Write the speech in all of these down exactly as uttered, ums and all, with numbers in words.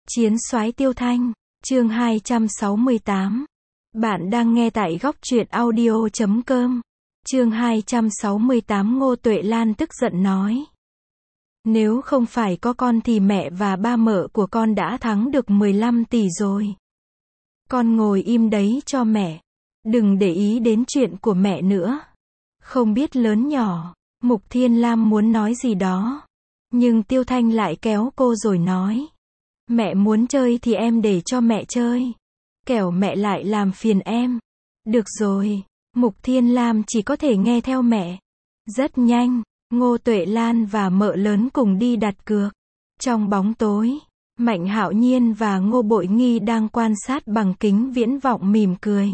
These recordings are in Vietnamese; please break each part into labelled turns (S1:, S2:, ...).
S1: Chiến soái Tiêu Thanh, chương hai trăm sáu mươi tám. Bạn đang nghe tại góc truyện audio chấm com. Chương hai trăm sáu mươi tám. Ngô Tuệ Lan tức giận nói. Nếu không phải có con thì mẹ và ba mợ của con đã thắng được mười lăm tỷ rồi. Con ngồi im đấy cho mẹ. Đừng để ý đến chuyện của mẹ nữa. Không biết lớn nhỏ, Mục Thiên Lam muốn nói gì đó. Nhưng Tiêu Thanh lại kéo cô rồi nói. Mẹ muốn chơi thì em để cho mẹ chơi. Kẻo mẹ lại làm phiền em. Được rồi, Mục Thiên Lam chỉ có thể nghe theo mẹ. Rất nhanh, Ngô Tuệ Lan và mợ lớn cùng đi đặt cược. Trong bóng tối, Mạnh Hạo Nhiên và Ngô Bội Nghi đang quan sát bằng kính viễn vọng mỉm cười.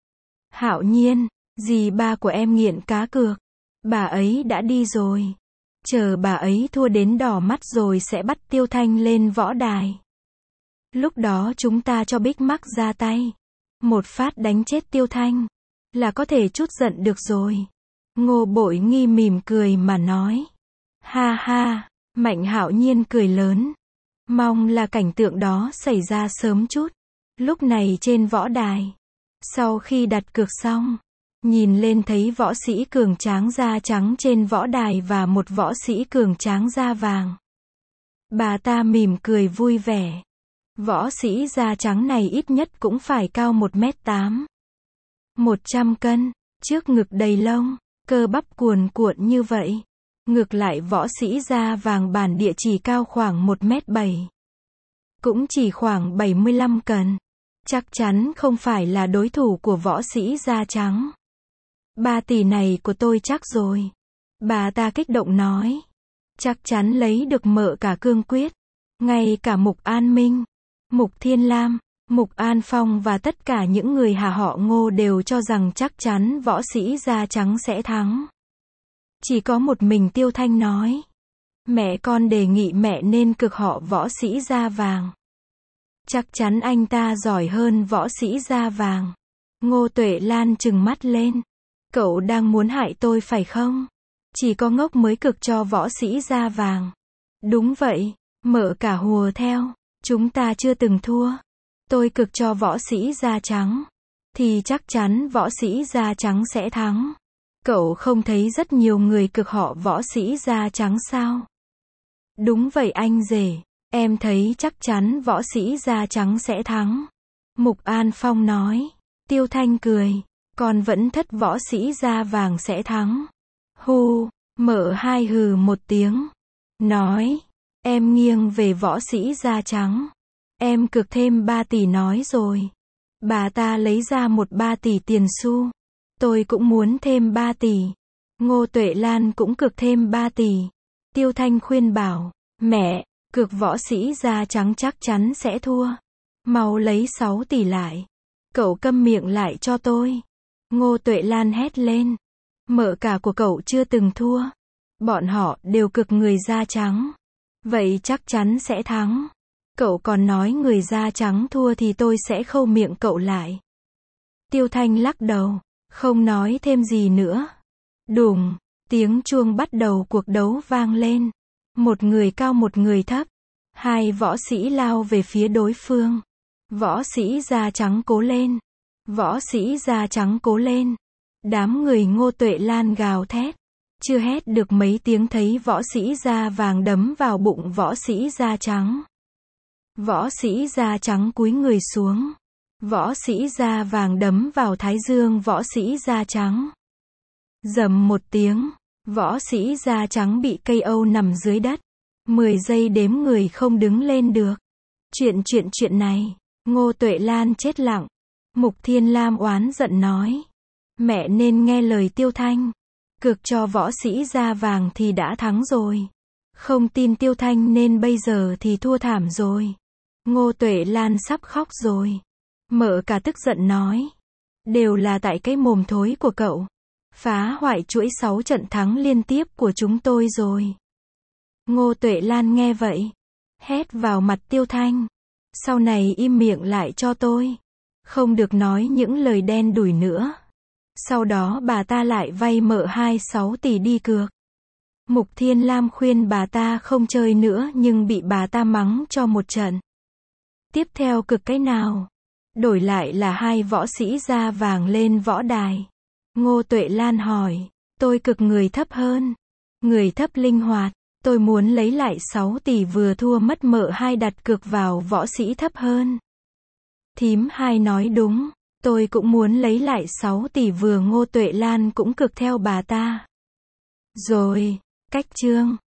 S1: Hạo Nhiên, dì ba của em nghiện cá cược. Bà ấy đã đi rồi. Chờ bà ấy thua đến đỏ mắt rồi sẽ bắt Tiêu Thanh lên võ đài. Lúc đó chúng ta cho Big Mac ra tay. Một phát đánh chết Tiêu Thanh. Là có thể trút giận được rồi. Ngô Bội Nghi mỉm cười mà nói. Ha ha, Mạnh Hạo Nhiên cười lớn. Mong là cảnh tượng đó xảy ra sớm chút. Lúc này trên võ đài. Sau khi đặt cược xong. Nhìn lên thấy võ sĩ cường tráng da trắng trên võ đài và một võ sĩ cường tráng da vàng. Bà ta mỉm cười vui vẻ. Võ sĩ da trắng này ít nhất cũng phải cao một mét tám. một trăm cân, trước ngực đầy lông, cơ bắp cuồn cuộn như vậy. Ngược lại võ sĩ da vàng bản địa chỉ cao khoảng một mét bảy. Cũng chỉ khoảng bảy mươi lăm cân. Chắc chắn không phải là đối thủ của võ sĩ da trắng. Ba tỷ này của tôi chắc rồi. Bà ta kích động nói. Chắc chắn lấy được mợ cả Cương Quyết. Ngay cả Mục An Minh, Mục Thiên Lam, Mục An Phong và tất cả những người hà họ Ngô đều cho rằng chắc chắn võ sĩ da trắng sẽ thắng. Chỉ có một mình Tiêu Thanh nói. Mẹ con đề nghị mẹ nên cực họ võ sĩ da vàng. Chắc chắn anh ta giỏi hơn võ sĩ da vàng. Ngô Tuệ Lan trừng mắt lên. Cậu đang muốn hại tôi phải không? Chỉ có ngốc mới cực cho võ sĩ da vàng. Đúng vậy, mợ cả hùa theo. Chúng ta chưa từng thua. Tôi cực cho võ sĩ da trắng. Thì chắc chắn võ sĩ da trắng sẽ thắng. Cậu không thấy rất nhiều người cực họ võ sĩ da trắng sao? Đúng vậy anh rể. Em thấy chắc chắn võ sĩ da trắng sẽ thắng. Mục An Phong nói. Tiêu Thanh cười. Con vẫn thất võ sĩ da vàng sẽ thắng. Hu, mợ hai hừ một tiếng. Nói. Em nghiêng về võ sĩ da trắng. Em cực thêm ba tỷ nói rồi. Bà ta lấy ra một ba tỷ tiền xu. Tôi cũng muốn thêm ba tỷ. Ngô Tuệ Lan cũng cực thêm ba tỷ. Tiêu Thanh khuyên bảo. Mẹ, cực võ sĩ da trắng chắc chắn sẽ thua. Mau lấy sáu tỷ lại. Cậu câm miệng lại cho tôi. Ngô Tuệ Lan hét lên. Mợ cả của cậu chưa từng thua. Bọn họ đều cực người da trắng. Vậy chắc chắn sẽ thắng. Cậu còn nói người da trắng thua thì tôi sẽ khâu miệng cậu lại. Tiêu Thanh lắc đầu. Không nói thêm gì nữa. Đùng, tiếng chuông bắt đầu cuộc đấu vang lên. Một người cao một người thấp. Hai võ sĩ lao về phía đối phương. Võ sĩ da trắng cố lên. Võ sĩ da trắng cố lên. Đám người Ngô Tuệ Lan gào thét. Chưa hét được mấy tiếng thấy võ sĩ da vàng đấm vào bụng võ sĩ da trắng. Võ sĩ da trắng cúi người xuống. Võ sĩ da vàng đấm vào thái dương võ sĩ da trắng. Rầm một tiếng. Võ sĩ da trắng bị ca o nằm dưới đất. mười giây đếm người không đứng lên được. Chuyện chuyện chuyện này. Ngô Tuệ Lan chết lặng. Mục Thiên Lam oán giận nói. Mẹ nên nghe lời Tiêu Thanh. Cực cho võ sĩ da vàng thì đã thắng rồi. Không tin Tiêu Thanh nên bây giờ thì thua thảm rồi. Ngô Tuệ Lan sắp khóc rồi. Mợ cả tức giận nói. Đều là tại cái mồm thối của cậu. Phá hoại chuỗi sáu trận thắng liên tiếp của chúng tôi rồi. Ngô Tuệ Lan nghe vậy. Hét vào mặt Tiêu Thanh. Sau này im miệng lại cho tôi. Không được nói những lời đen đủi nữa. Sau đó bà ta lại vay mợ hai mươi sáu tỷ đi cược. Mục Thiên Lam khuyên bà ta không chơi nữa nhưng bị bà ta mắng cho một trận. Tiếp theo cực cái nào? Đổi lại là hai võ sĩ da vàng lên võ đài. Ngô Tuệ Lan hỏi. Tôi cực người thấp hơn. Người thấp linh hoạt. Tôi muốn lấy lại sáu tỷ vừa thua mất mợ hai đặt cược vào võ sĩ thấp hơn. Thím hai nói đúng. Tôi cũng muốn lấy lại sáu tỷ vừa Ngô Tuệ Lan cũng cực theo bà ta. Rồi, cách chương.